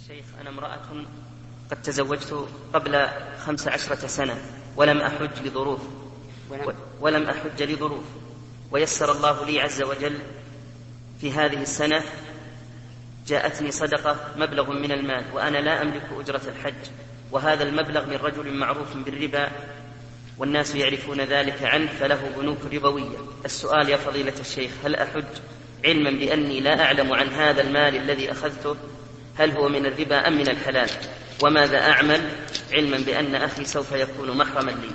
الشيخ، أنا امرأة قد تزوجت قبل 15 سنة ولم أحج لظروف ويسر الله لي عز وجل في هذه السنة جاءتني صدقة مبلغ من المال وأنا لا أملك أجرة الحج، وهذا المبلغ من رجل معروف بالربا والناس يعرفون ذلك عنه فله بنوك ربوية. السؤال يا فضيلة الشيخ، هل أحج علما بأني لا أعلم عن هذا المال الذي أخذته هل هو من الربا أم من الحلال؟ وماذا أعمل علما بأن أخي سوف يكون محرما لي؟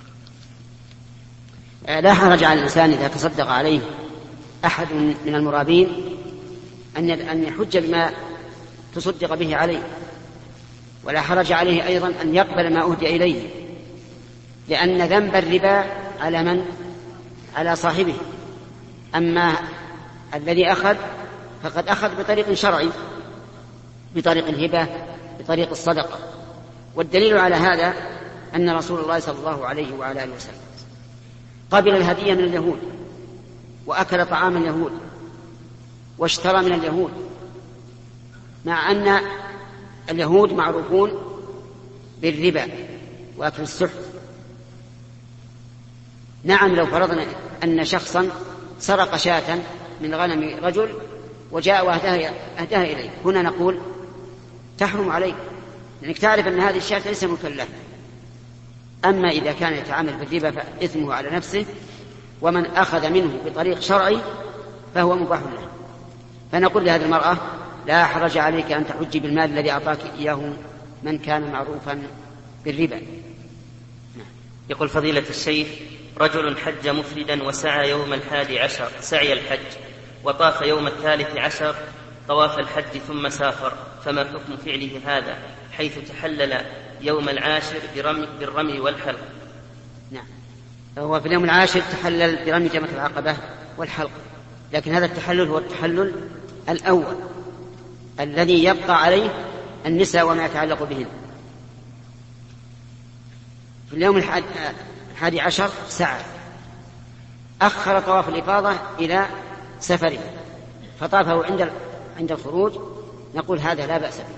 لا حرج على الإنسان إذا تصدق عليه أحد من المرابين أن يحج بما تصدق به عليه، ولا حرج عليه أيضا أن يقبل ما أهدي إليه، لأن ذنب الربا على من؟ على صاحبه. أما الذي أخذ فقد أخذ بطريق شرعي، بطريق الهبة، بطريق الصدقة. والدليل على هذا أن رسول الله صلى الله عليه وعلى آله وسلم قبل الهدية من اليهود وأكل طعام اليهود واشترى من اليهود، مع أن اليهود معروفون بالربا وأكل السحت. نعم، لو فرضنا أن شخصا سرق شاة من غنم رجل وجاء وأهداها إليه، هنا نقول تحرم عليك، لأنك تعرف أن هذه الشاة ليس ملكا له. أما إذا كان يتعامل بالربا فإثمه على نفسه، ومن أخذ منه بطريق شرعي فهو مباح له. فنقول لهذه المرأة لا حرج عليك أن تحجي بالمال الذي أعطاك إياه من كان معروفا بالربا. يقول فضيلة الشيخ، رجل حج مفردا وسعى يوم 11 سعي الحج، وطاف يوم 13 طواف الحج ثم سافر، فما حكم فعله هذا حيث تحلل يوم 10 بالرمي والحلق؟ نعم، هو في اليوم 10 تحلل برمي جمرة العقبة والحلق، لكن هذا التحلل هو التحلل الأول الذي يبقى عليه النساء وما يتعلق بهن. في اليوم 11 سعى، أخر طواف الإفاضة إلى سفره فطافه عند الخروج، نقول هذا لا بأس به،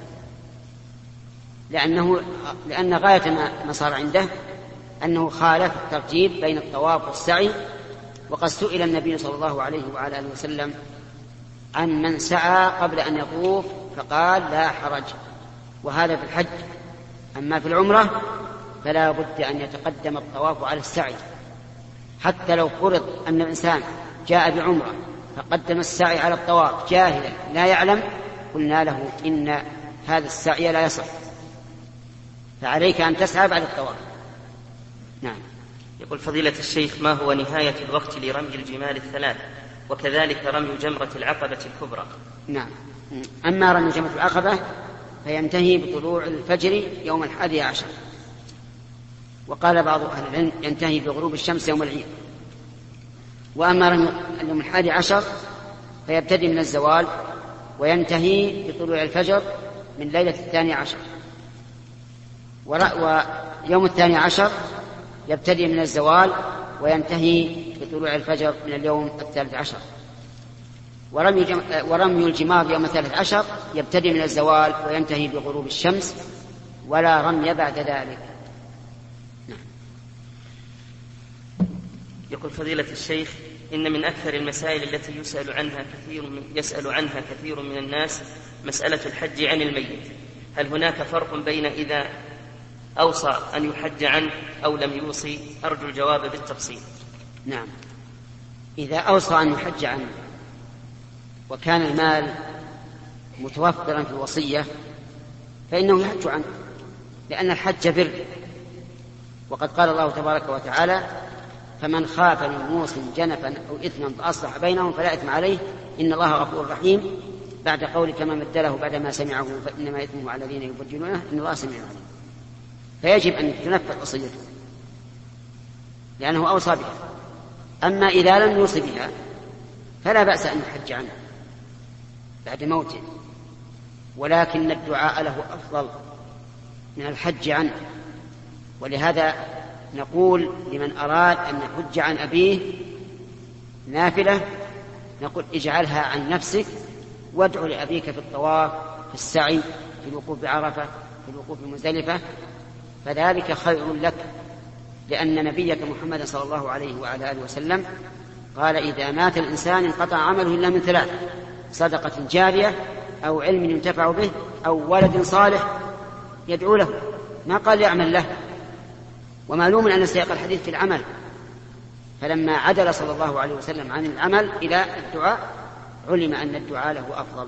لأن غاية ما صار عنده أنه خالف الترتيب بين الطواف والسعي. وقد سئل النبي صلى الله عليه وعلى آله وسلم عن من سعى قبل أن يطوف فقال لا حرج، وهذا في الحج. أما في العمرة فلا بد أن يتقدم الطواف على السعي، حتى لو فرض أن الإنسان جاء بعمرة فقدم السعي على الطواف جاهلا لا يعلم، قلنا له إن هذا السعي لا يصح، فعليك أن تسعى بعد الطواف. نعم. يقول فضيلة الشيخ، ما هو نهاية الوقت لرمي الجمال الثلاث وكذلك رمي جمرة العقبة الكبرى؟ نعم، أما رمي جمرة العقبة فينتهي بطلوع الفجر يوم 11، وقال بعض أهل العلم ينتهي بغروب الشمس يوم العيد. وأما رمي يوم 11 فيبتدي من الزوال وينتهي بطلوع الفجر من ليلة 12، ويوم 12 يبتدي من الزوال وينتهي بطلوع الفجر من اليوم 13. ورمي الجمار يوم 13 يبتدي من الزوال وينتهي بغروب الشمس، ولا رمي بعد ذلك. يقول فضيلة الشيخ، إن من أكثر المسائل التي يسأل عنها كثير من الناس مسألة الحج عن الميت، هل هناك فرق بين إذا أوصى أن يحج عنه أو لم يوصي؟ أرجو الجواب بالتفصيل. نعم، إذا أوصى أن يحج عنه وكان المال متوفرا في الوصية فإنه يحج عنه، لأن الحج بر، وقد قال الله تبارك وتعالى فمن خاف من موص جنفا أو إثما فأصلح بينهم فلا إثم عليه إن الله غفور رحيم، بعد قول كما مدله بعد ما سمعه فإنما إثمه على الذين يبدلونه إن الله سميع عليم. فيجب أن تنفذ وصيته لأنه أوصى بها. أما إذا لم يوصي بها فلا بأس أن يحج عنه بعد موته، ولكن الدعاء له أفضل من الحج عنه. ولهذا نقول لمن أراد أن يحج عن أبيه نافلة نقول اجعلها عن نفسك وادعو لأبيك في الطواف في السعي في الوقوف بعرفة، في الوقوف بمزدلفة، فذلك خير لك، لأن نبيك محمد صلى الله عليه وعلى آله وسلم قال: إذا مات الإنسان انقطع عمله إلا من ثلاث: صدقة جارية، أو علم ينتفع به، أو ولد صالح يدعو له. ما قال يعمل له، ومعلوم أن سياق الحديث في العمل، فلما عدل صلى الله عليه وسلم عن العمل إلى الدعاء علم أن الدعاء له أفضل.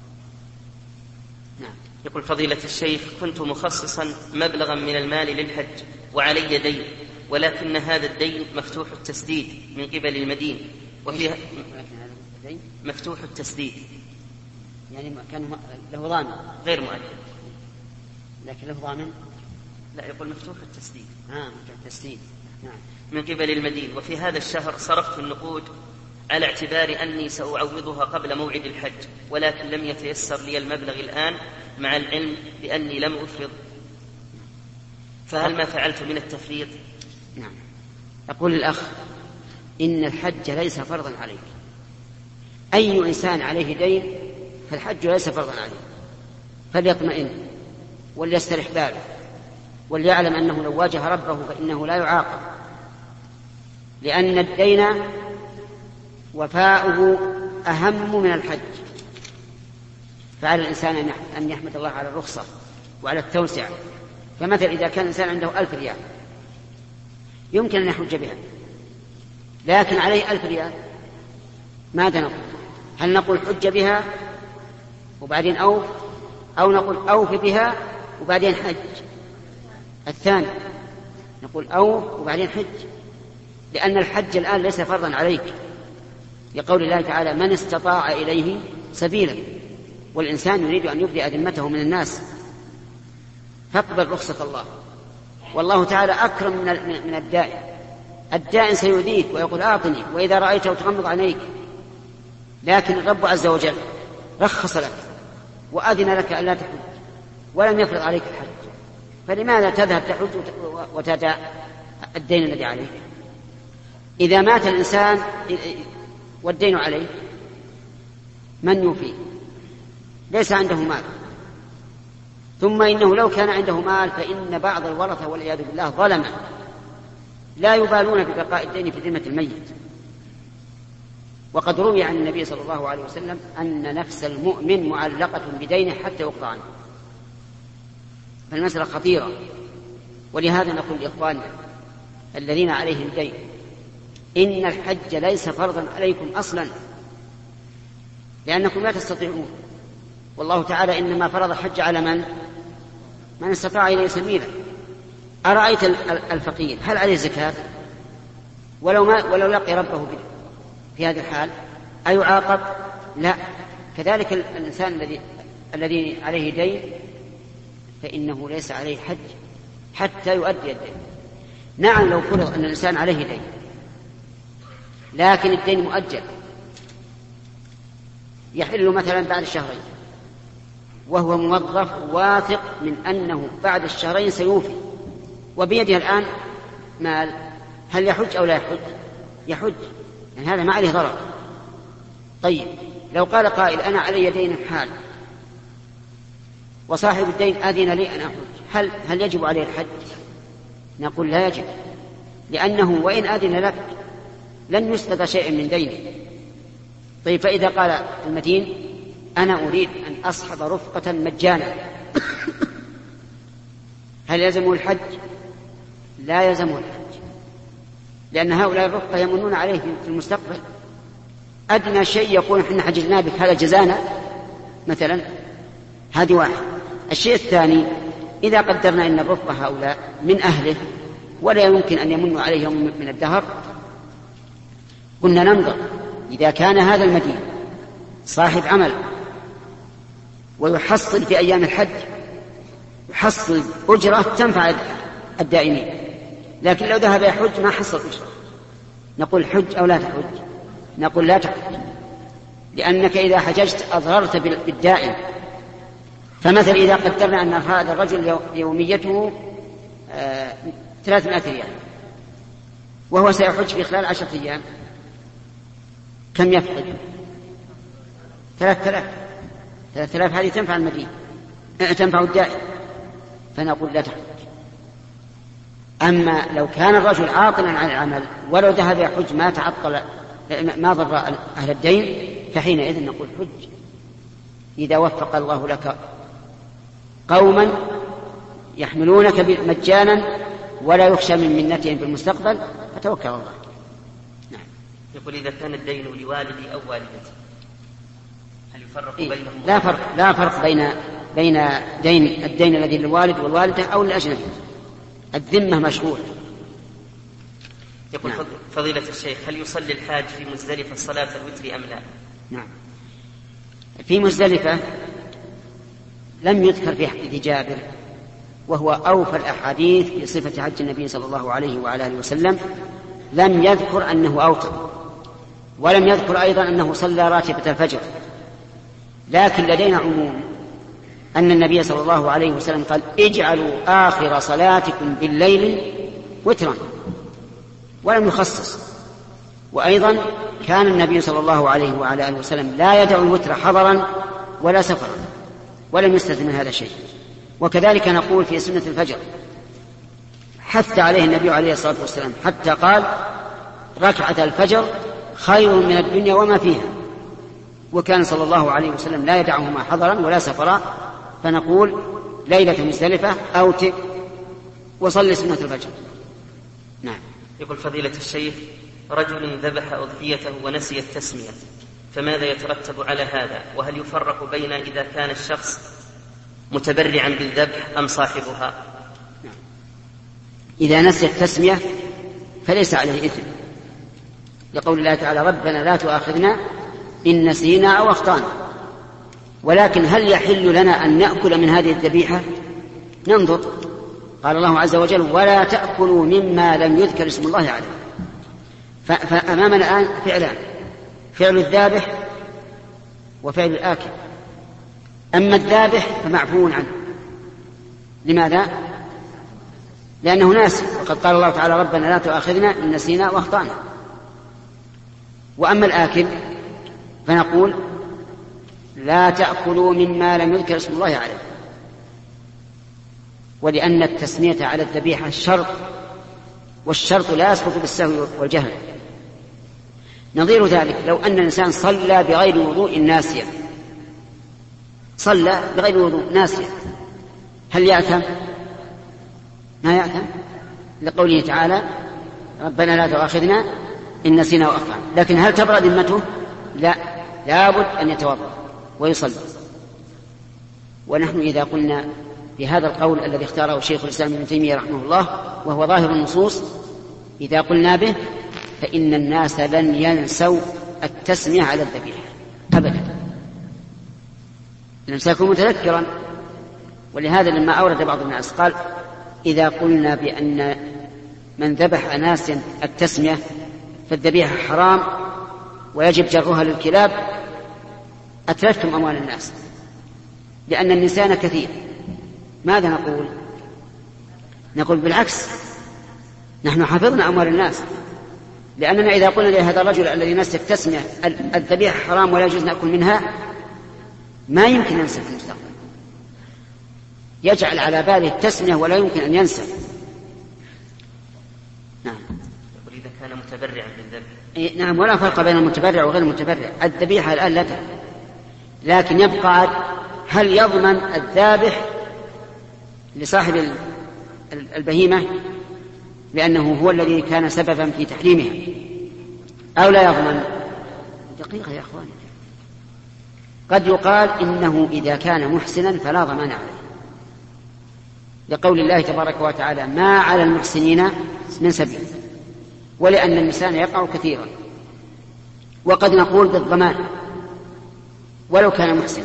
نعم. يقول فضيلة الشيخ: كنت مخصصا مبلغا من المال للحج وعلي دين، ولكن هذا الدين مفتوح التسديد من قبل المدين، وفيها مفتوح التسديد، يعني كان له ضامن غير مؤجل، لكن له ضامن. لا، يقول مفتوح التسديد. مفتوح التسديد. نعم. من قبل المدين، وفي هذا الشهر صرفت النقود على اعتبار أني سأعوضها قبل موعد الحج، ولكن لم يتيسر لي المبلغ الآن، مع العلم بأني لم أفرض، فهل ما فعلت من التفريط؟ نعم. أقول الأخ: إن الحج ليس فرضا عليك. أي إنسان عليه دين فالحج ليس فرضا عليه، فليطمئن وليسترح باله، وليعلم أنه لو واجه ربه فإنه لا يعاقب، لأن الدين وفاؤه أهم من الحج. فعلى الإنسان أن يحمد الله على الرخصة وعلى التوسعة. فمثل إذا كان الإنسان عنده 1000 ريال يمكن أن يحج بها، لكن عليه 1000 ريال، ماذا نقول؟ هل نقول حج بها وبعدين أو نقول أوف بها وبعدين حج؟ الثاني نقول أوف وبعدين حج، لأن الحج الآن ليس فرضا عليك، لقول الله تعالى: من استطاع إليه سبيلا، والإنسان يريد أن يبدأ ذمته من الناس، فاقبل رخصة الله. والله تعالى أكرم من الدائن. الدائن سيؤذيك ويقول: أعطني، وإذا رأيته تغمض عينيك، لكن الرب عز وجل رخص لك وأذن لك ألا تحج ولم يفرض عليك الحج، فلماذا تذهب تحج وتدع الدين الذي عليك؟ إذا مات الإنسان والدين عليه، من يوفيه؟ ليس عنده مال. ثم إنه لو كان عنده مال فإن بعض الورثة والعياذ بالله ظلمة لا يبالون ببقاء الدين في ذمة الميت. وقد روي عن النبي صلى الله عليه وسلم أن نفس المؤمن معلقة بدينه حتى يقضى عنه. فالمسألة خطيرة، ولهذا نقول لإخواننا الذين عليهم دين: إن الحج ليس فرضا عليكم أصلا، لأنكم لا تستطيعون. والله تعالى إنما فرض الحج على من استطاع إليه سبيلا. أرأيت الفقير هل عليه زكاة؟ ولو لقي ربه في هذه الحال أيعاقب؟ لا. كذلك الإنسان الذي عليه دين فإنه ليس عليه حج حتى يؤدي الدين. نعم، لو فرض أن الإنسان عليه دين لكن الدين مؤجل، يحل مثلا بعد الشهرين، وهو موظف واثق من أنه بعد الشهرين سيوفي، وبيده الآن مال، هل يحج أو لا يحج؟ يحج، يعني هذا ما عليه ضرر. طيب، لو قال قائل: أنا علي دين حال وصاحب الدين أذن لي أن أحج، هل يجب عليه الحج؟ نقول: لا يجب، لأنه وإن أذن لك لن يسقط شيء من دينه. طيب، فإذا قال المدين: أنا أريد أن أصحب رفقة مجانا، هل يلزمه الحج؟ لا يلزمه الحج، لأن هؤلاء الرفقة يمنون عليه في المستقبل. أدنى شيء يقول: إحنا حجزنا بك، هذا جزانا مثلا. هذه واحد. الشيء الثاني: إذا قدرنا أن الرفقة هؤلاء من أهله ولا يمكن أن يمنوا عليه يوم من الدهر، قلنا ننظر إذا كان هذا المدين صاحب عمل ويحصل في أيام الحج، يحصل أجرة تنفع الدائمين، لكن لو ذهب يحج ما حصل أجرة، نقول: حج أو لا تحج؟ نقول: لا تحج، لأنك إذا حججت أضررت بالدائم. فمثل إذا قدرنا أن هذا الرجل يوميته 300 ريال وهو سيحج في خلال 10 أيام، كم يفقد؟ 3000. هذه تنفع المدين، تنفع الدائم، فنقول لا تحج. أما لو كان الرجل عاطلا عن العمل ولو ذهب يحج ما ضر أهل الدين، فحينئذ نقول حج إذا وفق الله لك قوما يحملونك مجانا ولا يخشى من منتهم في المستقبل، فتوكل الله. نعم. يقول إذا كان الدين لوالدي أو والدتي هل يفرق بينهم؟ لا فرق بين الدين الذي للوالد والوالدة أو للأجنبي، الذمة مشغولة. يقول نعم. فضيلة الشيخ، هل يصلي الحاج في مزدلفة صلاة الوتر أم لا؟ نعم. في مزدلفة لم يذكر في حديث جابر، وهو أوفى الأحاديث بصفة حج النبي صلى الله عليه وعلى آله وسلم، لم يذكر أنه أوتر، ولم يذكر أيضا أنه صلى راتبة الفجر. لكن لدينا عموم أن النبي صلى الله عليه وسلم قال: اجعلوا آخر صلاتكم بالليل وترا، ولم يخصص. وأيضا كان النبي صلى الله عليه وعلى آله وسلم لا يدع الوتر حضرا ولا سفرا، ولم يستثن من هذا شيء. وكذلك نقول في سنة الفجر حث عليه النبي عليه الصلاة والسلام، حتى قال: ركعة الفجر خير من الدنيا وما فيها. وكان صلى الله عليه وسلم لا يدعهما حضرا ولا سفرا، فنقول ليلة مزدلفة أوتر وصلي سنة الفجر. نعم. يقول فضيلة الشيخ، رجل ذبح أضحيته ونسي التسمية، فماذا يترتب على هذا؟ وهل يفرق بين إذا كان الشخص متبرعا بالذبح أم صاحبها؟ نعم. إذا نسي التسمية فليس عليه إثم، لقول الله تعالى: ربنا لا تؤاخذنا إن نسينا أو أخطأنا. ولكن هل يحل لنا أن نأكل من هذه الذبيحة؟ ننظر. قال الله عز وجل: ولا تأكلوا مما لم يذكر اسم الله عليه. فأمامنا الآن فعلان: فعل الذابح وفعل الآكل. أما الذابح فمعفو عنه. لماذا؟ لأنه ناسي، وقد قال الله تعالى: ربنا لا تؤاخذنا إن نسينا وأخطأنا. وأما الآكل فنقول: لا تأكلوا مما لم يذكر اسم الله عليه. ولأن التسمية على الذبيحة شرط، والشرط لا يسقط بالسهو والجهل. نظير ذلك لو أن الإنسان صلى بغير وضوء ناسيا، صلى بغير وضوء ناسيا، هل يأثم؟ ما يأثم، لقوله تعالى: ربنا لا تؤاخذنا إن نسينا وأخطأنا. لكن هل تبرأ ذمته؟ لا، لابد أن يتوضأ ويصلي. ونحن إذا قلنا بهذا القول الذي اختاره شيخ الإسلام ابن تيمية رحمه الله، وهو ظاهر النصوص، إذا قلنا به فإن الناس لن ينسوا التسمية على الذبيحة أبدا، لن سيكون متذكرا. ولهذا لما أورد بعض الناس قال: إذا قلنا بأن من ذبح ناسا التسمية فالذبيحة حرام ويجب جرها للكلاب، أتلفتم أموال الناس، لأن النسيان كثير. ماذا نقول؟ نقول بالعكس، نحن حفظنا أموال الناس، لأننا إذا قلنا لهذا الرجل الذي نسي التسمية الذبيحة حرام ولا يجوز نأكل منها، ما يمكن ينسى في المستقبل، يجعل على باله التسمية ولا يمكن أن ينسى. نعم. يقول إذا كان متبرعا بالذبح. نعم، ولا فرق بين المتبرع وغير المتبرع، الذبيحة الآن لا تهم. لكن يبقى هل يضمن الذابح لصاحب البهيمة لأنه هو الذي كان سببا في تحريمها أو لا يضمن؟ دقيقة يا أخواني، قد يقال إنه إذا كان محسنا فلا ضمان عليه، لقول الله تبارك وتعالى: ما على المحسنين من سبيل. ولأن الإنسان يقع كثيرا. وقد نقول بالضمان ولو كان محسنا،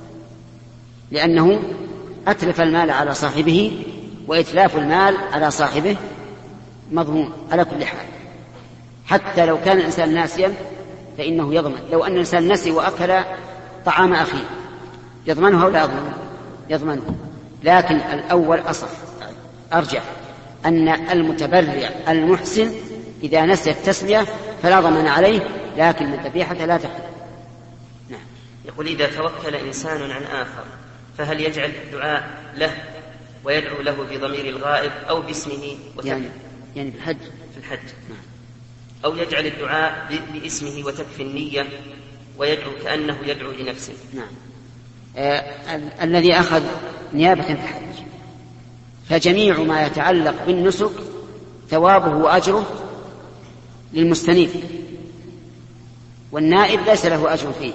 لأنه أتلف المال على صاحبه، وإتلاف المال على صاحبه مضمون على كل حال. حتى لو كان الإنسان ناسيا فإنه يضمن. لو أن الإنسان نسي وأكل طعام أخيه يضمنه أو لا يضمنه؟ يضمنه. لكن الأول أصح أرجح، أن المتبرع المحسن إذا نسي التسمية فلا ضمان عليه، لكن الذبيحة لا تحل. نعم. يقول إذا توكل إنسان عن آخر فهل يجعل الدعاء له ويدعو له بضمير الغائب أو باسمه يعني في الحج؟ في الحج. أو يجعل الدعاء باسمه وتكفي النية ويدعو كأنه يدعو لنفسه؟ نعم. الذي أخذ نيابة في الحج فجميع ما يتعلق بالنسك ثوابه وأجره للمستنيب، والنائب ليس له أجر فيه.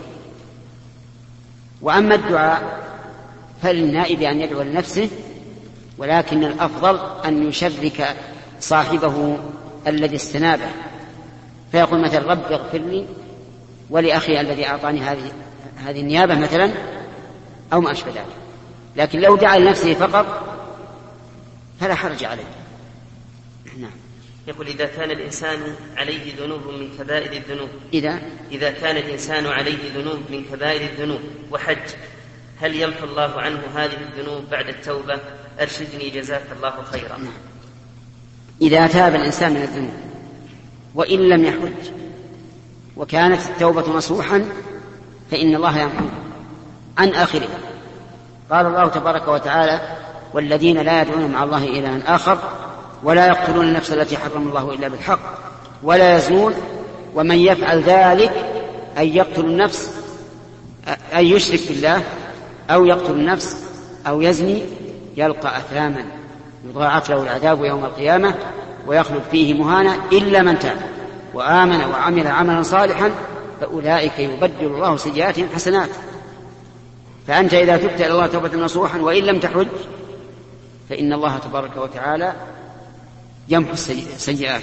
وأما الدعاء فللنائب أن يدعو لنفسه، ولكن الأفضل أن يشرك صاحبه الذي استنابه، فيقول مثلا رب اغفر لي ولأخي الذي أعطاني هذه النيابة مثلا، أو ما أشبه ذلك. لكن لو دعا لنفسه فقط فلا حرج عليه. نعم. يقول إذا كان الإنسان عليه ذنوب من كبائر الذنوب، إذا كان الإنسان عليه ذنوب من كبائر الذنوب وحج، هل يمحو الله عنه هذه الذنوب بعد التوبة؟ أرشدني جزاك الله خيرا. نعم. إذا تاب الإنسان من الذنوب وإن لم يحج وكانت التوبة نصوحا فإن الله يمحو عن آخره. قال الله تبارك وتعالى: والذين لا يدعون مع الله إلها آخر ولا يقتلون النفس التي حرم الله إلا بالحق ولا يزنون ومن يفعل ذلك أي يقتل النفس أي يشرك بالله أو يقتل النفس أو يزني يلقى أثاما يضاعف له العذاب يوم القيامة ويخلد فيه مهانا إلا من تاب وآمن وعمل عملا صالحا فأولئك يبدل الله سيئاتهم حسنات. فأنت إذا تبت إلى الله توبة نصوحا وإن لم تحج فإن الله تبارك وتعالى يمحو السيئات.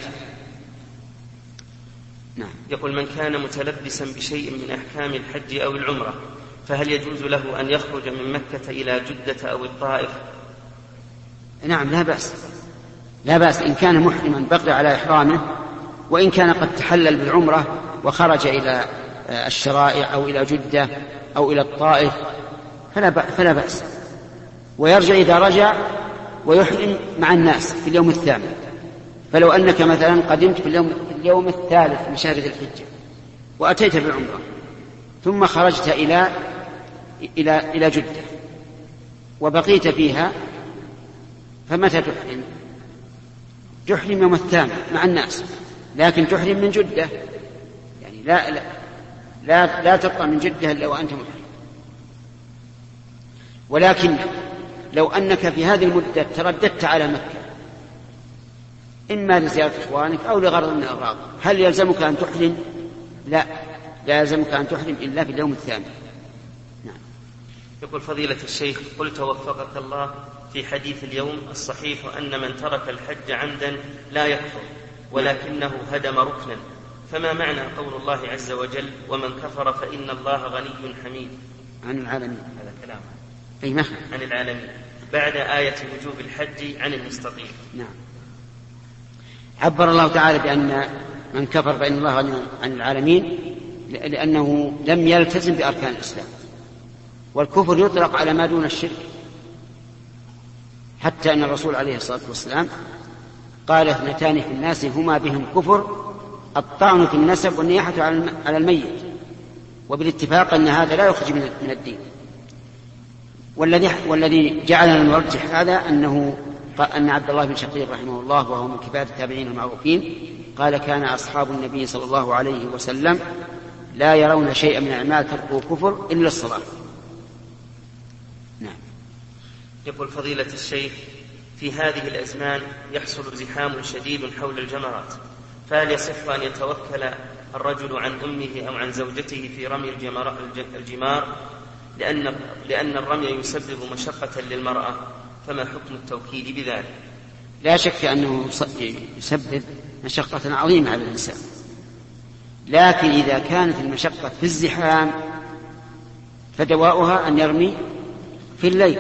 نعم. يقول: من كان متلبسا بشيء من أحكام الحج أو العمرة فهل يجوز له أن يخرج من مكة إلى جدة أو الطائف؟ نعم، لا بأس إن كان محرما بقي على إحرامه، وإن كان قد تحلل بالعمرة وخرج إلى الشرائع أو إلى جدة أو إلى الطائف فلا بأس، ويرجع إذا رجع ويحرم مع الناس في اليوم الثامن. فلو أنك مثلا قدمت في اليوم الثالث من شهر ذي الحجة وأتيت بالعمرة ثم خرجت إلى جدة وبقيت فيها، فمتى تحرم؟ تحرم يوم الثامن مع الناس، لكن تحرم من جدة، يعني لا تطلع من جدة إلا وأنت محرم. ولكن لو أنك في هذه المدة ترددت على مكة إما لزيارة إخوانك أو لغرض من الأغراض، هل يلزمك أن تحرم؟ لا يلزمك أن تحرم إلا في اليوم الثامن. نعم. يقول: فضيلة الشيخ، قلت وفقك الله في حديث اليوم الصحيح أن من ترك الحج عمدا لا يكفر ولكنه هدم ركنا، فما معنى قول الله عز وجل: ومن كفر فإن الله غني حميد؟ عن العالمين. هذا كلام عن العالمين بعد آية وجوب الحج عن المستطيع. نعم. عبر الله تعالى بأن من كفر فإن الله غني عن العالمين لأنه لم يلتزم بأركان الإسلام، والكفر يطلق على ما دون الشرك، حتى أن الرسول عليه الصلاة والسلام قال: اثنتان في الناس هما بهم كفر: الطعن في النسب والنياحة على الميت. وبالاتفاق أن هذا لا يخرج من الدين. والذي جعلنا نرجح هذا أن عبد الله بن شقيق رحمه الله وهو من كبار التابعين المعروفين قال: كان أصحاب النبي صلى الله عليه وسلم لا يرون شيئا من أعمال تركه كفر إلا الصلاة. نعم. يقول: فضيلة الشيخ، في هذه الأزمان يحصل زحام شديد حول الجمرات، فهل يصح أن يتوكل الرجل عن أمه أو عن زوجته في رمي الجمار لأن الرمي يسبب مشقة للمرأة، فما حكم التوكيد بذلك؟ لا شك أنه يسبب مشقة عظيمة على الإنسان، لكن إذا كانت المشقة في الزحام فدواؤها أن يرمي في الليل،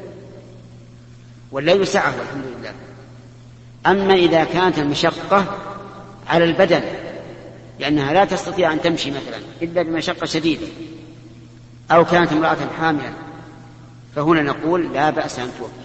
والليل سعة والحمد لله. أما إذا كانت المشقة على البدن لأنها لا تستطيع أن تمشي مثلا إلا بمشقة شديدة، أو كانت امرأة حاملا، فهنا نقول لا بأس أن توكل.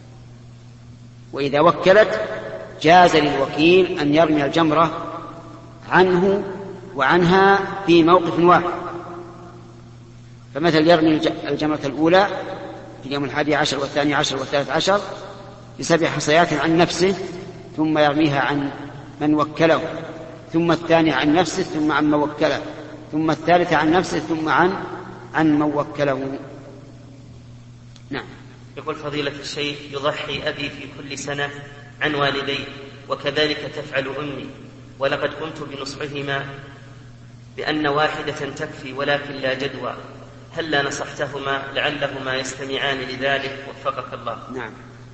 وإذا وكلت جاز للوكيل أن يرمي الجمرة عنه وعنها في موقف واحد، فمثل يرمي الجمرة الأولى في اليوم 11 و12 و13 ب7 حصيات عن نفسه، ثم يرميها عن من وكله، ثم الثانية عن نفسه ثم عن من وكله، ثم الثالثة عن نفسه ثم عن من وكله. نعم. يقول فضيلة الشيخ: يضحي أبي في كل سنة عن والديه، وكذلك تفعل أمي، ولقد قمت بنصحهما بأن واحدة تكفي ولكن لا جدوى، هل لا نصحتهما لعلهما يستمعان لذلك؟ وفقك الله. نعم.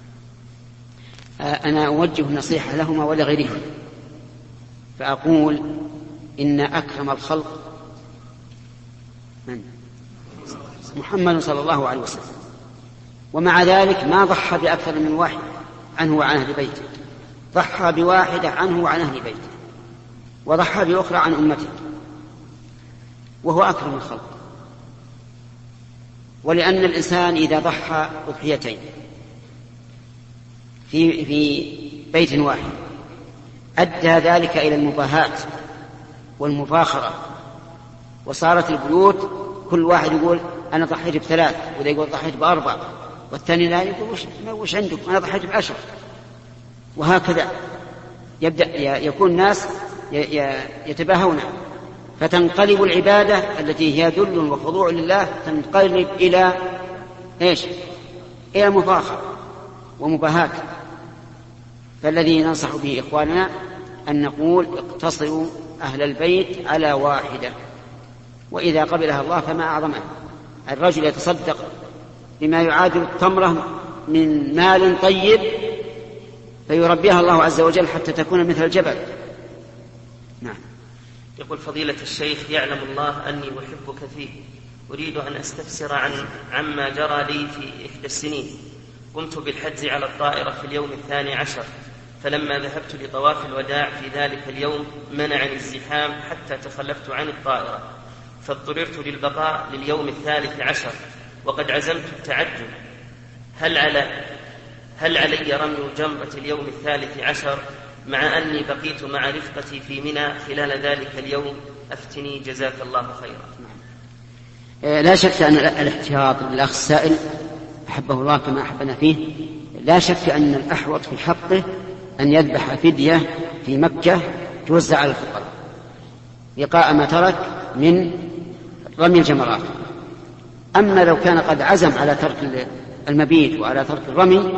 أنا أوجه النصيحة لهما ولغيرهما، فأقول إن أكرم الخلق من؟ محمد صلى الله عليه وسلم، ومع ذلك ما ضحى بأكثر من واحد عنه وعن أهل بيته، ضحى بواحدة عنه وعن أهل بيته، وضحى بأخرى عن أمته، وهو أكرم الخلق. ولأن الإنسان إذا ضحى أضحيتين في بيت واحد أدى ذلك إلى المباهاة والمفاخرة، وصارت البيوت كل واحد يقول أنا ضحيت ب3، وذا يقول ضحيت ب4، والثاني لا يقول وش عندك؟ أنا ضحيت ب10. وهكذا يبدأ يكون الناس يتباهون، فتنقلب العبادة التي هي ذل وخضوع لله تنقلب إلى إيش؟ إلى مفاخرة ومباهاة. فالذي ننصح به إخواننا أن نقول اقتصروا أهل البيت على واحدة، وإذا قبلها الله فما أعظمه. الرجل يتصدق بما يعادل التمرة من مال طيب فيربيها الله عز وجل حتى تكون مثل الجبل. نعم. يقول فضيلة الشيخ: يعلم الله أني أحبك فيه، أريد أن أستفسر عما جرى لي في إحدى السنين. قمت بالحجز على الطائرة في اليوم 12، فلما ذهبت لطواف الوداع في ذلك اليوم منعني الزحام حتى تخلفت عن الطائرة، فاضطررت للبقاء لليوم 13، وقد عزمت التعجل. هل علي رمي جمرة اليوم 13 مع أني بقيت مع رفقتي في منى خلال ذلك اليوم؟ أفتني جزاك الله خيرا. لا شك أن الاحتياط للأخ السائل أحبه الله كما أحبنا فيه، لا شك أن الأحوط في حقه أن يذبح فدية في مكة توزع على الفقراء لقاء ما ترك من رمي الجمرات. أما لو كان قد عزم على ترك المبيت وعلى ترك الرمي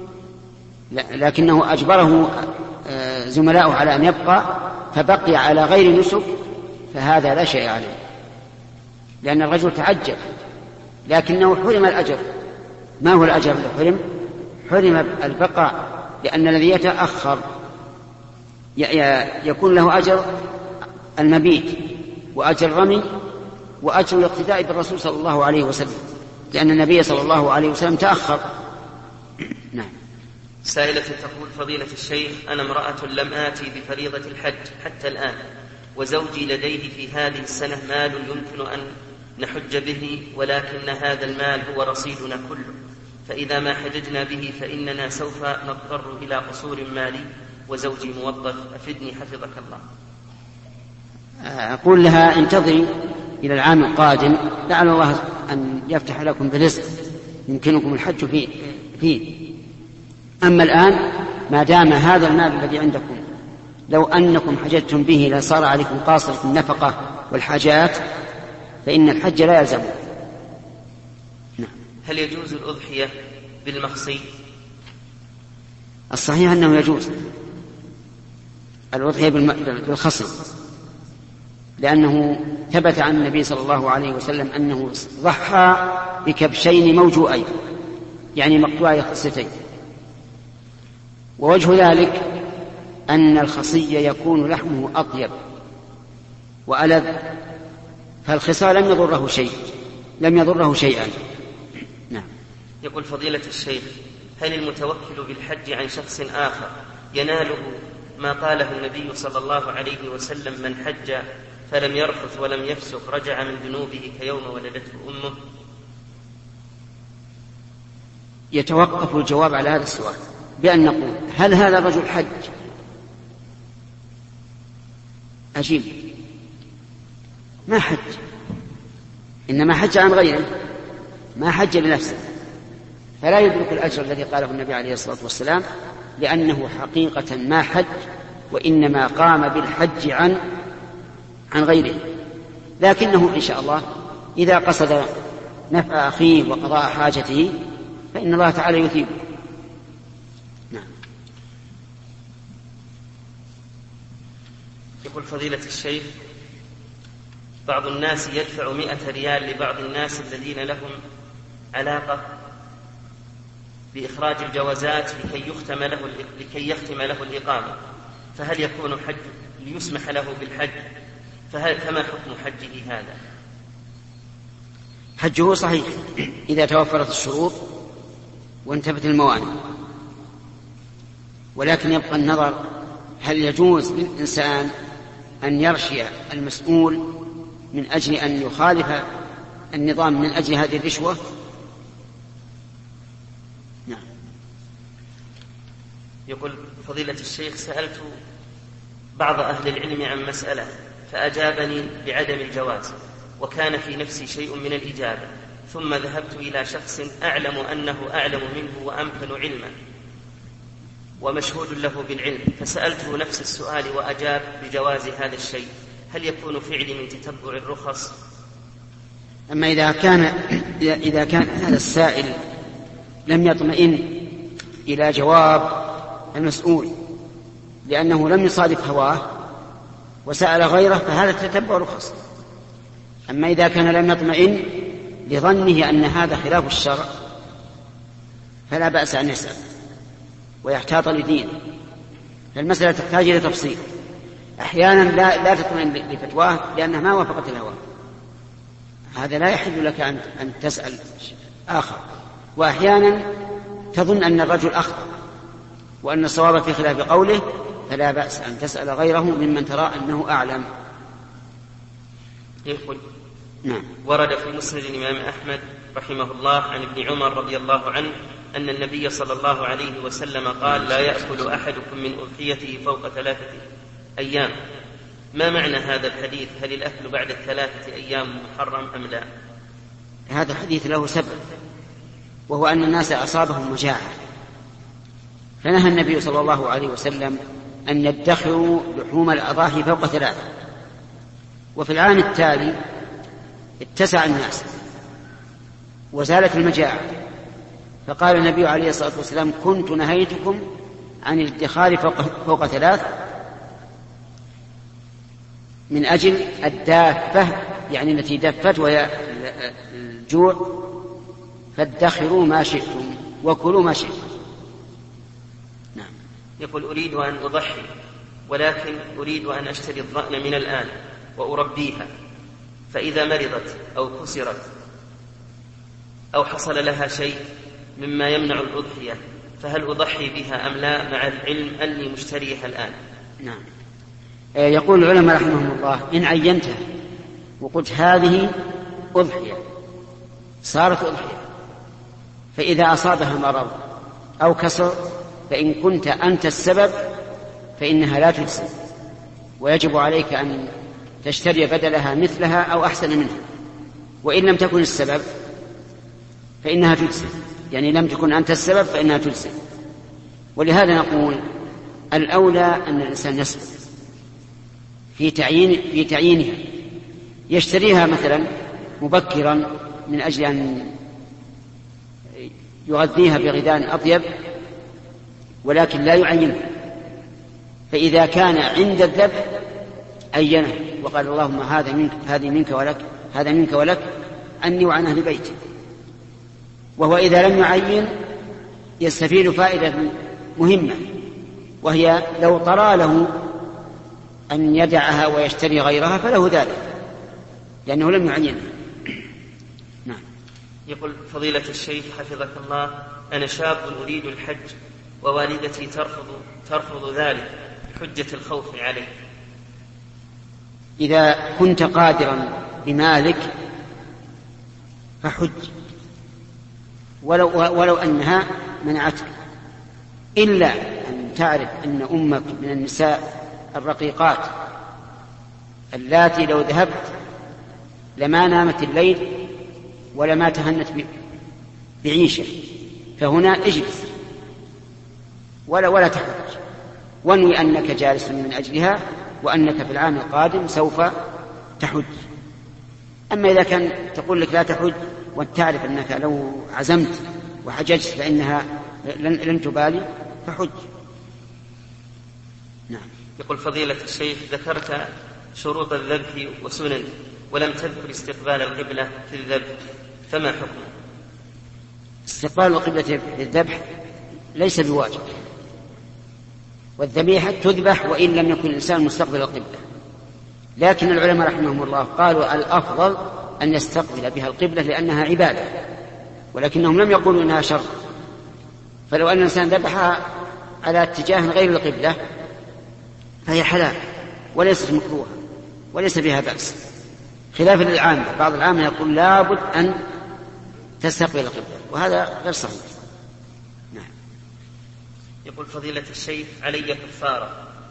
لكنه أجبره زملاؤه على أن يبقى فبقي على غير نسك، فهذا لا شيء عليه، لأن الرجل تعجل لكنه حرم الأجر. ما هو الأجر الذي حرم البقاء، لأن الذي يتأخر يكون له أجر المبيت وأجر الرمي وأجر الاقتداء بالرسول صلى الله عليه وسلم، لأن النبي صلى الله عليه وسلم تأخر. نعم. سائلة تقول: فضيلة الشيخ، أنا امرأة لم آتي بفريضة الحج حتى الآن، وزوجي لديه في هذه السنة مال يمكن أن نحج به، ولكن هذا المال هو رصيدنا كله، فإذا ما حججنا به فإننا سوف نضطر إلى قصور مالي، وزوجي موظف، أفدني حفظك الله. أقول لها انتظري إلى العام القادم لعل الله أن يفتح لكم برزق يمكنكم الحج فيه. أما الآن ما دام هذا المال الذي عندكم لو أنكم حججتم به لصار عليكم قاصرة النفقة والحاجات فإن الحج لا يلزم. نعم. هل يجوز الأضحية بالمخصي؟ الصحيح أنه يجوز الأضحية بالخصي، لأنه ثبت عن النبي صلى الله عليه وسلم أنه ضحى بكبشين موجوئين يعني مقطوعي خصيتين. ووجه ذلك أن الخصي يكون لحمه أطيب وألذ، فالخصاء لم يضره شيئا. نعم. يقول فضيلة الشيخ: هل المتوكل بالحج عن شخص آخر يناله ما قاله النبي صلى الله عليه وسلم: من حج فلم يرفث ولم يفسق رجع من ذنوبه كيوم ولدته أمه؟ يتوقف الجواب على هذا السؤال بأن نقول: هل هذا الرجل حج؟ أجيب: ما حج، إنما حج عن غيره، ما حج لنفسه، فلا يدرك الأجر الذي قاله النبي عليه الصلاة والسلام، لأنه حقيقة ما حج، وإنما قام بالحج عن غيره. لكنه إن شاء الله إذا قصد نفع أخيه وقضاء حاجته فإن الله تعالى يثيبه. نعم. يقول فضيلة الشيخ: بعض الناس يدفع 100 ريال لبعض الناس الذين لهم علاقة بإخراج الجوازات لكي يختم له الإقامة، فهل يكون حج ليسمح له بالحج؟ فما حكم حجه هذا؟ حجه صحيح إذا توفرت الشروط وانتفت الموانع، ولكن يبقى النظر هل يجوز للإنسان أن يرشي المسؤول من أجل أن يخالف النظام من أجل هذه الرشوة؟ نعم. يقول فضيلة الشيخ: سألت بعض أهل العلم عن مسألة فأجابني بعدم الجواز، وكان في نفسي شيء من الإجابة، ثم ذهبت إلى شخص أعلم أنه أعلم منه وأمكن علما ومشهود له بالعلم، فسألته نفس السؤال وأجاب بجواز هذا الشيء، هل يكون فعلي من تتبع الرخص؟ أما إذا كان هذا السائل لم يطمئن إلى جواب المسؤول لأنه لم يصادف هواه وسأل غيره فهذا تتبع رخص. أما إذا كان لم يطمئن لظنه أن هذا خلاف الشرع فلا بأس أن يسأل ويحتاط لدينه، فالمسألة تحتاج إلى تفصيل. أحيانا لا تطمئن لفتواه لأنها ما وافقت الهوى، هذا لا يحل لك أن تسأل آخر. وأحيانا تظن أن الرجل أخطأ وأن الصواب في خلاف قوله، فلا بأس أن تسأل غيره ممن ترى أنه أعلم. يقول: نعم. ورد في مسند الإمام أحمد رحمه الله عن ابن عمر رضي الله عنه أن النبي صلى الله عليه وسلم قال: لا يأكل أحدكم من أضحيته فوق 3 أيام. ما معنى هذا الحديث؟ هل الأكل بعد 3 أيام محرم أم لا؟ هذا الحديث له سبب، وهو أن الناس أصابهم مجاعة، فنهى النبي صلى الله عليه وسلم أن يدخروا لحوم الأضاحي فوق 3، وفي العام التالي اتسع الناس وزالت المجاعة، فقال النبي عليه الصلاة والسلام: كنت نهيتكم عن الادخار فوق 3 من أجل الدافة، يعني التي دفت وهي الجوع، فادخروا ما شئتم وكلوا ما شئتم. نعم. يقول: أريد أن أضحي، ولكن أريد أن أشتري الضأن من الآن وأربيها، فإذا مرضت أو كسرت أو حصل لها شيء مما يمنع الأضحية فهل أضحي بها أم لا، مع العلم أني مشتريها الآن؟ نعم. يقول العلماء رحمهم الله: إن عينتها وقلت هذه أضحية صارت أضحية، فإذا أصابها مرض أو كسر فإن كنت أنت السبب فإنها لا تجزي، ويجب عليك أن تشتري بدلها مثلها أو أحسن منها، وإن لم تكن السبب فإنها تجزي، يعني لم تكن أنت السبب فإنها تجزي. ولهذا نقول الأولى أن الإنسان يصبر في تعيينها، يشتريها مثلا مبكرا من أجل أن يغذيها بغذاء أطيب، ولكن لا يعينها، فإذا كان عند الذبح عينه وقال: اللهم هذه منك ولك، هذا منك ولك عني وعن أهل بيتي. وهو إذا لم يعين يستفيد فائدة مهمة، وهي لو طرى له أن يدعها ويشتري غيرها فله ذلك، لأنه لم يعينها. نعم. يقول فضيلة الشيخ حفظك الله: أنا شاب أريد الحج ووالدتي ترفض ذلك بحجة الخوف عليه. إذا كنت قادرا بمالك فحج ولو أنها منعتك، إلا أن تعرف أن أمك من النساء الرقيقات اللاتي لو ذهبت لما نامت الليل ولما تهنت بعيشة، فهنا اجلس ولا تحج، وانوي أنك جالس من أجلها وأنك في العام القادم سوف تحج. أما إذا كان تقول لك لا تحج وتعرف أنك لو عزمت وحججت فإنها لن تبالي فحج. نعم. يقول فضيلة الشيخ ذكرت شروط الذبح وسنن ولم تذكر استقبال القبلة في الذبح، فما حكمه؟ استقبال القبلة في الذبح ليس بواجب، والذبيحة تذبح وإن لم يكن الإنسان مستقبل القبلة، لكن العلماء رحمهم الله قالوا الأفضل أن يستقبل بها القبلة لأنها عبادة، ولكنهم لم يقولوا إنها شر. فلو أن الإنسان ذبحها على اتجاه غير القبلة فهي حلال وليست مكروهة وليس بها بأس، خلافا للعامة. بعض العامة يقول لابد أن تستقبل القبلة، وهذا غير صحيح. نعم. يقول فضيلة الشيخ علي كفارة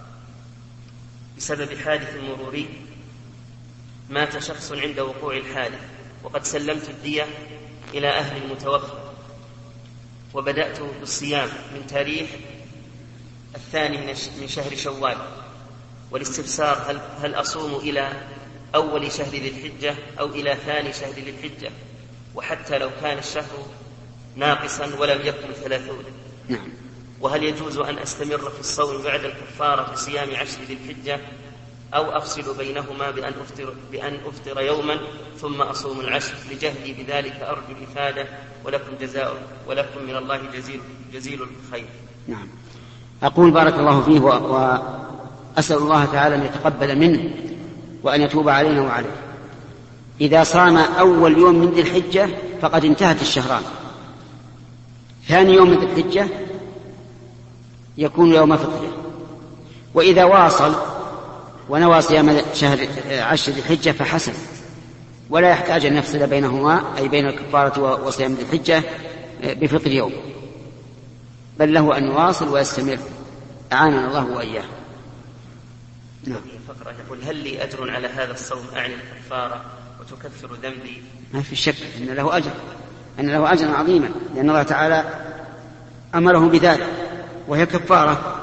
بسبب حادث مروري، مات شخص عند وقوع الحادث وقد سلمت الدية إلى أهل المتوفى، وبدأت بالصيام من تاريخ 2 من شهر شوال، والاستفسار هل أصوم إلى أول شهر ذي الحجة أو إلى ثاني شهر ذي الحجة، وحتى لو كان الشهر ناقصا ولم يكن 30. نعم. وهل يجوز أن أستمر في الصوم بعد الكفارة بصيام 10 ذي الحجة أو أفصل بينهما بأن أفطر يوما ثم أصوم 10 لجهلي بذلك؟ أرجو الإفادة ولكم من الله جزيل الخير. نعم. أقول بارك الله فيه وأسأل الله تعالى أن يتقبل منه وأن يتوب علينا وعليه. إذا صام أول يوم من ذي الحجة فقد انتهت الشهران، ثاني يوم من ذي الحجة يكون يوم فطره، وإذا واصل ونوى صيام شهر 10 ذي الحجة فحسن، ولا يحتاج أن يفصل بينهما أي بين الكفارة وصيام ذي الحجة بفطر يوم، بل له أن يواصل ويستمر، أعاننا الله وإياه. نعم. فقرة يقول هل لي أجر على هذا الصوم أعني الكفارة وتكفر ذنبي؟ ما في شك أن له أجر، أن له أجرا عظيما، لأن الله تعالى أمره بذلك وهي كفارة.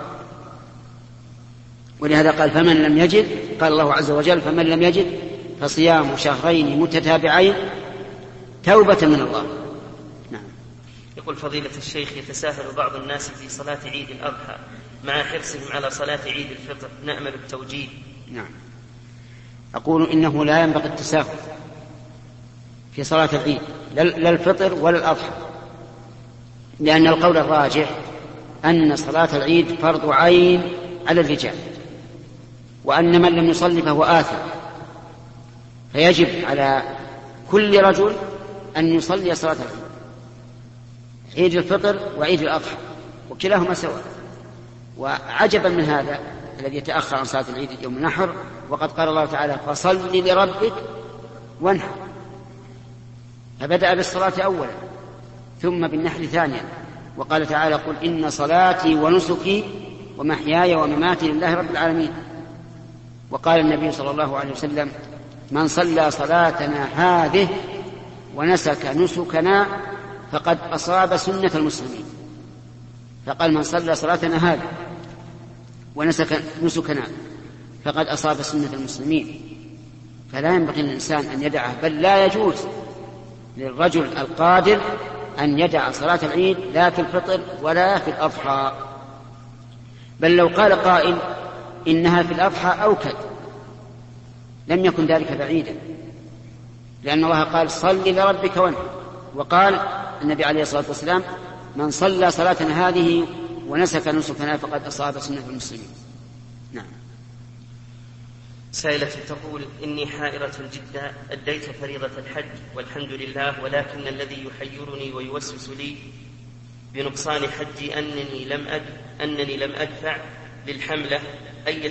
ولهذا قال فمن لم يجد، قال الله عز وجل فمن لم يجد فصيام شهرين متتابعين توبة من الله. نعم. يقول فضيلة الشيخ يتساهل بعض الناس في صلاة عيد الأضحى مع حرصهم على صلاة عيد الفطر، نأمل التوجيه. نعم. أقول إنه لا ينبغي التساهل في صلاة العيد، لا الفطر ولا الأضحى، لأن القول الراجح أن صلاة العيد فرض عين على الرجال، وأن من لم يصلي فهو آثم، فيجب على كل رجل أن يصلي صلاة العيد، عيد الفطر وعيد الأضحى وكلاهما سواء. وعجبا من هذا الذي يتأخر عن صلاة العيد يوم النحر، وقد قال الله تعالى فصل لربك وانحر، فبدأ بالصلاة أولا ثم بالنحر ثانيا، وقال تعالى قل إن صلاتي ونسكي ومحياي ومماتي لله رب العالمين. وقال النبي صلى الله عليه وسلم من صلى صلاتنا هذه ونسك نسكنا فقد أصاب سنة المسلمين. فقال من صلى صلاتنا هذه ونسك نسكنا فقد أصاب سنة المسلمين. فلا ينبغي للإنسان أن يدعه، بل لا يجوز للرجل القادر أن يدع صلاة العيد لا في الفطر ولا في الأضحى. بل لو قال قائل إنها في الأضحى أوكد لم يكن ذلك بعيدا، لأن الله قال صل لربك وانحر، وقال النبي عليه الصلاة والسلام من صلى صلاتنا هذه ونسك نسكنا فقد أصاب سنة المسلمين. نعم. سائلة تقول إني حائرة جدا، أديت فريضة الحج والحمد لله، ولكن الذي يحيرني ويوسوس لي بنقصان حجي أنني لم أدفع للحملة أي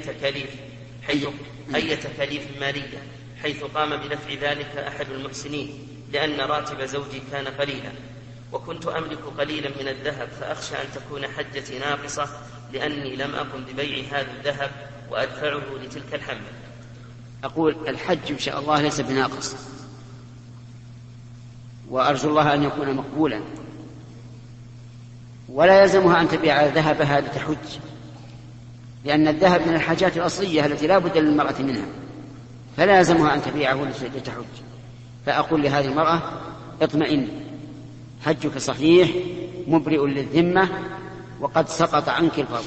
تكاليف مالية، حيث قام بدفع ذلك أحد المحسنين، لأن راتب زوجي كان قليلا، وكنت أملك قليلا من الذهب، فأخشى أن تكون حجتي ناقصة لأني لم أقم ببيع هذا الذهب وأدفعه لتلك الحملة. أقول الحج إن شاء الله ليس بناقص، وأرجو الله أن يكون مقبولا، ولا يلزمها أن تبيع ذهبها لتحج، لأن الذهب من الحاجات الأصلية التي لا بد للمرأة منها، فلا يلزمها أن تبيعه لتحج. فأقول لهذه المرأة اطمئن، حجك صحيح مبرئ للذمة وقد سقط عنك الفرض.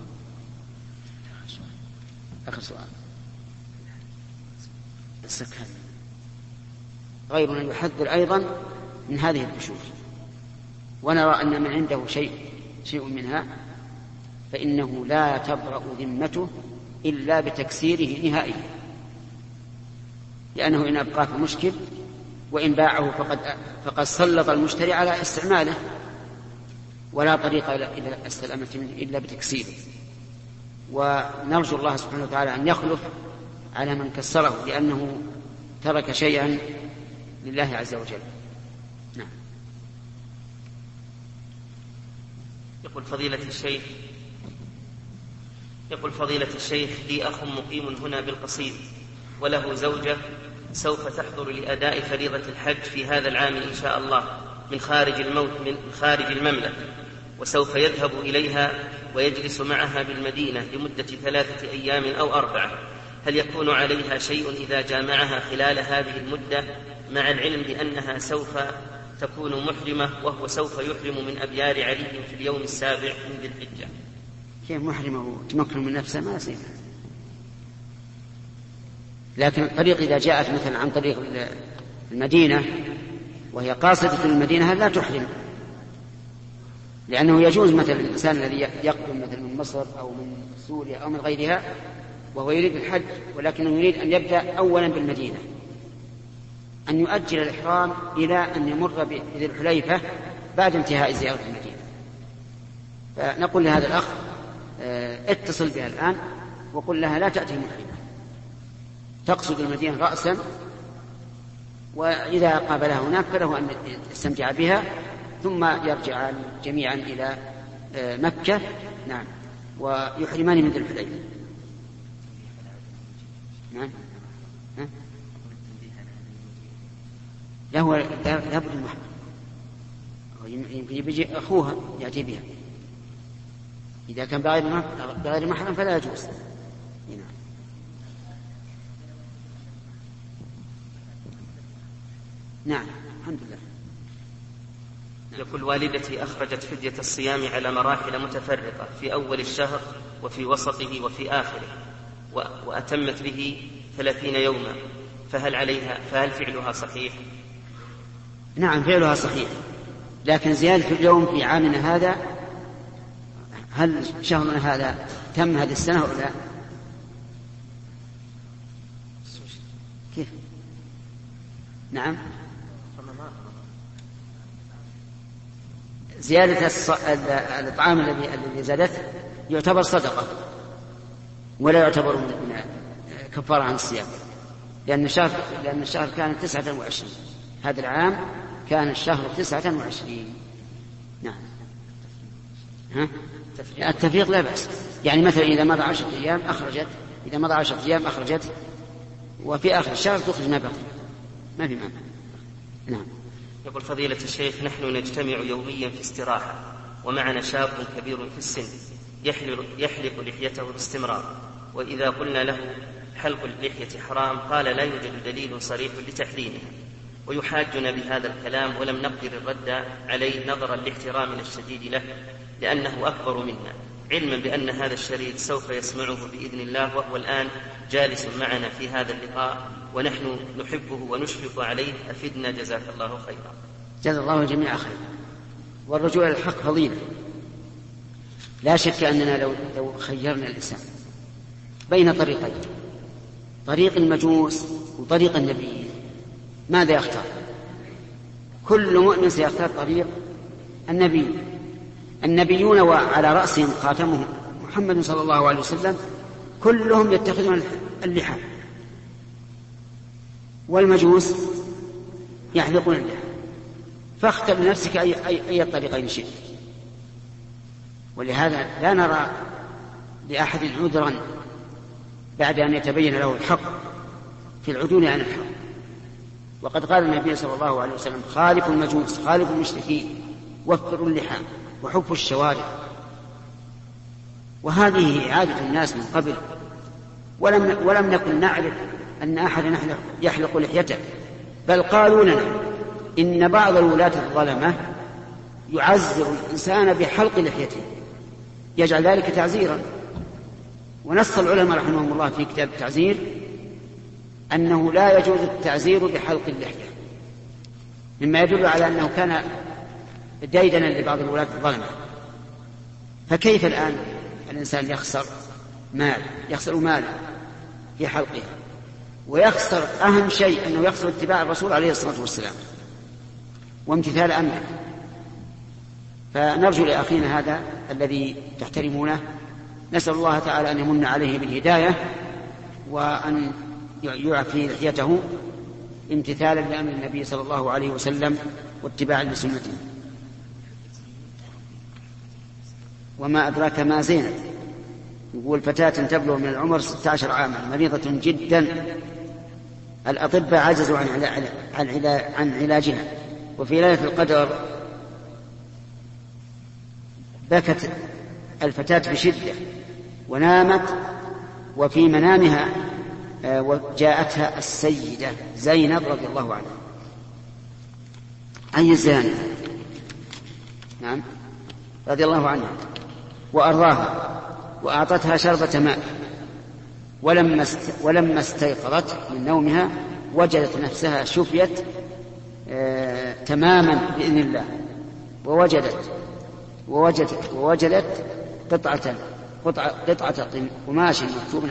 آخر سؤال. السكان غيرنا يحذر أيضا من هذه البشوش، ونرى أن من عنده شيء منها فإنه لا تبرأ ذمته إلا بتكسيره نهائيا، لأنه إن أبقاه مشكل، وإن باعه فقد سلط المشتري على استعماله، ولا طريق إلى السلامة منه إلا بتكسيره. ونرجو الله سبحانه وتعالى أن يخلف على من كسره، لأنه ترك شيئا لله عز وجل. نعم. يقول فضيلة الشيخ لي أخ مقيم هنا بالقصيد، وله زوجة سوف تحضر لأداء فريضة الحج في هذا العام إن شاء الله من خارج المملكة، وسوف يذهب إليها ويجلس معها بالمدينة لمدة 3 أيام أو 4. هل يكون عليها شيء إذا جامعها خلال هذه المدة، مع العلم بأنها سوف تكون محرمة وهو سوف يحرم من أبيار علي في اليوم 7 من ذي الحجة؟ كيف محرمة تمكن من نفسه؟ ما يصير. لكن الطريق إذا جاءت مثلا عن طريق المدينة وهي قاصدة المدينة لا تحرم، لأنه يجوز مثلا الإنسان الذي يقدم مثلا من مصر أو من سوريا أو من غيرها وهو يريد الحج، ولكنه يريد أن يبدأ أولا بالمدينة، أن يؤجل الإحرام إلى أن يمر بذي الحليفة بعد انتهاء زيارة المدينة. فنقول لهذا الأخ اتصل بها الآن وقل لها لا تأتي محرمة، تقصد المدينة رأسا، وإذا قابلها هناك فله أن يستمتع بها، ثم يرجع جميعا إلى مكة. نعم. ويحرمان من ذي الحليفة. نعم. لا هو لابد المحرم، يمكن يجي أخوها يأتي بها، إذا كان بغير محرم فلا يجوز. نعم. الحمد لله. يقول والدتي أخرجت فدية الصيام على مراحل متفرقة في أول الشهر وفي وسطه وفي آخره، وأتمت به 30 يوما، فهل فعلها صحيح؟ نعم فعلها صحيح، لكن زيادة اليوم في عامنا هذا، هل شهرنا هذا تم هذه السنة ولا لا؟ كيف؟ نعم. زيادة الإطعام الذي زادته يعتبر صدقة ولا يعتبر من كفارة عن الصيام، لأن الشهر كان 29، هذا العام كان الشهر 29. نعم. التفريق لا بأس، يعني مثلا إذا مضى 10 أيام أخرجت، إذا مضى 10 أيام أخرجت، وفي آخر الشهر تخرج ما بقي، ما في مانع. نعم. يقول فضيلة الشيخ نحن نجتمع يوميا في استراحة، ومعنا شاب كبير في السن يحلق لحيته باستمرار، وإذا قلنا له حلق اللحية حرام قال لا يوجد دليل صريح لتحريمها، ويحاجنا بهذا الكلام ولم نقدر الرد عليه نظرا لاحترامنا الشديد له لأنه أكبر منا، علما بأن هذا الشريط سوف يسمعه بإذن الله، وهو الآن جالس معنا في هذا اللقاء ونحن نحبه ونشفق عليه، أفدنا جزاك الله خيرا. جزا الله الجميع خيرا. والرجوع إلى الحق فضيلة، لا شك أننا لو خيرنا الإنسان بين طريقين، طريق المجوس وطريق النبي، ماذا يختار؟ كل مؤمن سيختار طريق النبي. النبيون وعلى رأسهم خاتمهم محمد صلى الله عليه وسلم كلهم يتخذون اللحى، والمجوس يحلقون اللحى، فاختر لنفسك أي الطريقين شئت. ولهذا لا نرى لأحد عذرا بعد أن يتبين له الحق في العدول عن الحق. وقد قال النبي صلى الله عليه وسلم خالف المجوس، خالف المشركين، وفروا اللحى. وحب الشوارع، وهذه عادة الناس من قبل، ولم نكن نعرف أن أحدا يحلق لحيته، بل قالوا لنا إن بعض الولاة الظلمة يعزر الإنسان بحلق لحيته، يجعل ذلك تعزيرا. ونص العلماء رحمهم الله في كتاب التعزير أنه لا يجوز التعزير بحلق اللحية، مما يدل على أنه كان ديدنا لبعض الولاة الظلمة. فكيف الآن الإنسان يخسر مال في حلقه، ويخسر أهم شيء أنه يخسر اتباع الرسول عليه الصلاة والسلام وامتثال أمره. فنرجو لأخينا هذا الذي تحترمونه، نسأل الله تعالى أن يمن عليه بالهداية وأن يعفي لحيته امتثالا لأمر النبي صلى الله عليه وسلم واتباعا لسنته. وما أدراك ما زينب، يقول فتاة تبلغ من العمر 16 عاما مريضة جدا، الأطباء عجزوا عن علاجها، وفي ليلة القدر بكت الفتاة بشدة ونامت، وفي منامها وجاءتها السيدة زينب رضي الله عنها. أي زينب؟ نعم، رضي الله عنها وأرضاها، وأعطتها شربة ماء، ولما استيقظت من نومها وجدت نفسها شفيت تماما بإذن الله، ووجدت قطعة قماش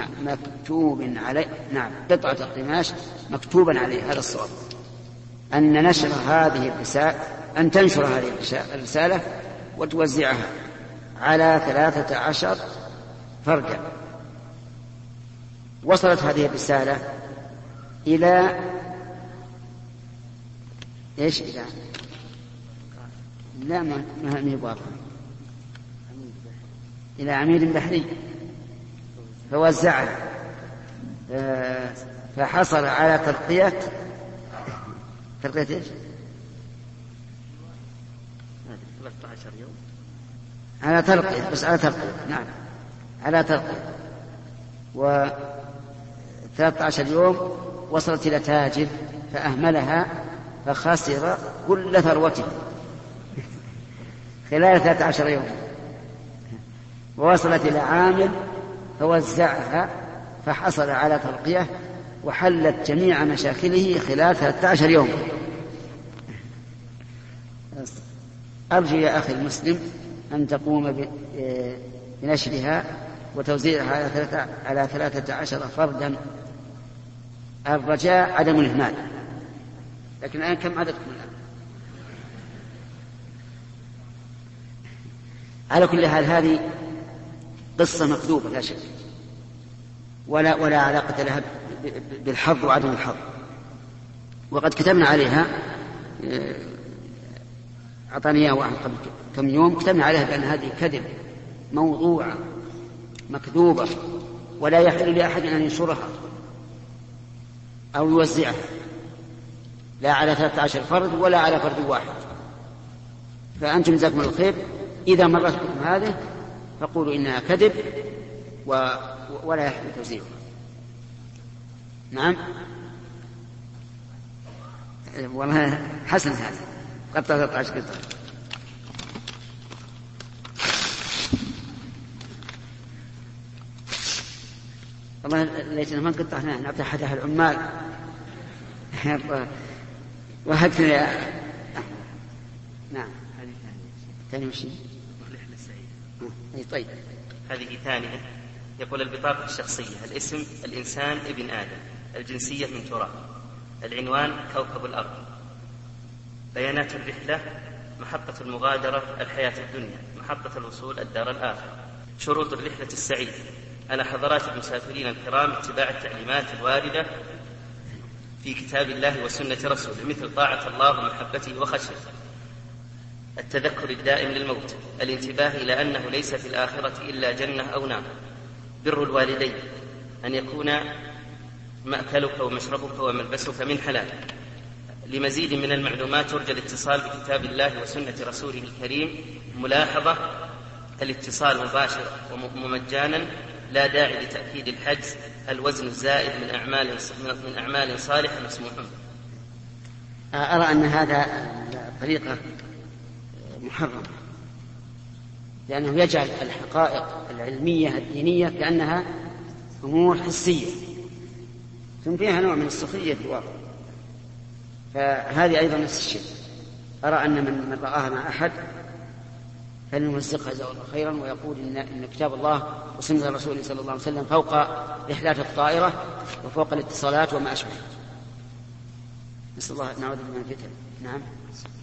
قطعة قماش مكتوبا عليه. هذا الصواب، أن تنشر هذه الرسالة وتوزعها على 13 فردا. وصلت هذه الرسالة إلى إيش؟ إلى عميد بحري، فوزعها، فحصل على ترقية إيش؟ 13 يوم على ترقية، بس على ترقية، نعم على ترقية، و13 يوم وصلت إلى تاجر فأهملها فخسر كل ثروته خلال 13 يوم. ووصلت إلى عامل فوزعها فحصل على ترقية وحلت جميع مشاكله خلال 13 يوم. أرجو يا أخي المسلم أن تقوم بنشرها وتوزيعها على 13 فردا. الرجاء عدم الإهمال. لكن الآن كم عددكم الآن؟ على كل حال هذه قصة مكذوبة لا شك، ولا علاقة لها بالحظ وعدم الحظ. وقد كتبنا عليها، أعطاني إياه واحد قبل كم يوم، كتبنا عليها بأن هذه كذب موضوعة مكذوبة، ولا يحل لأحد أن ينشرها أو يوزعها، لا على 13 فرد ولا على فرد واحد. فأنتم جزاكم الله خير، إذا مرت بكم هذه فقولوا إنها كذب ولا يحل توزيعها. نعم والله حسن هذا، قد 13 قطعة. والله ليتنا ما نقطعنا، نعطي أحدها العمال وهكذا يا نعم. هذه ثاني وشي رحلة سعيدة. طيب هذه ثانية. يقول البطاقة الشخصية: الاسم الإنسان ابن آدم، الجنسية من تراب، العنوان كوكب الأرض، بيانات الرحلة: محطة المغادرة الحياة الدنيا، محطة الوصول الدار الآخرة. شروط الرحلة السعيدة: على حضرات المسافرين الكرام اتباع التعليمات الواردة في كتاب الله وسنة رسوله، مثل طاعة الله ومحبته وخشيته، التذكر الدائم للموت، الانتباه إلى أنه ليس في الآخرة إلا جنة أو نار، بر الوالدين، أن يكون مأكلك ومشربك وملبسك من حلال، لمزيد من المعلومات ترجى الاتصال بكتاب الله وسنة رسوله الكريم. ملاحظة: الاتصال مباشر ومجانا، لا داعي لتأكيد الحجز. الوزن الزائد من أعمال صالحة مسموح. أرى أن هذا طريقة محرمة، لأنه يجعل الحقائق العلمية الدينية كأنها أمور حسية، ثم فيها نوع من السخرية في الواقع. فهذه أيضا نفس الشيء. أرى أن من رآها مع أحد فلنمزقها جزاه الله خيرا، ويقول إن كتاب الله وسنة الرسول صلى الله عليه وسلم فوق رحلات الطائرة وفوق الاتصالات وما أشبه. نسأل الله نعوذ بالله من الفتن. نعم.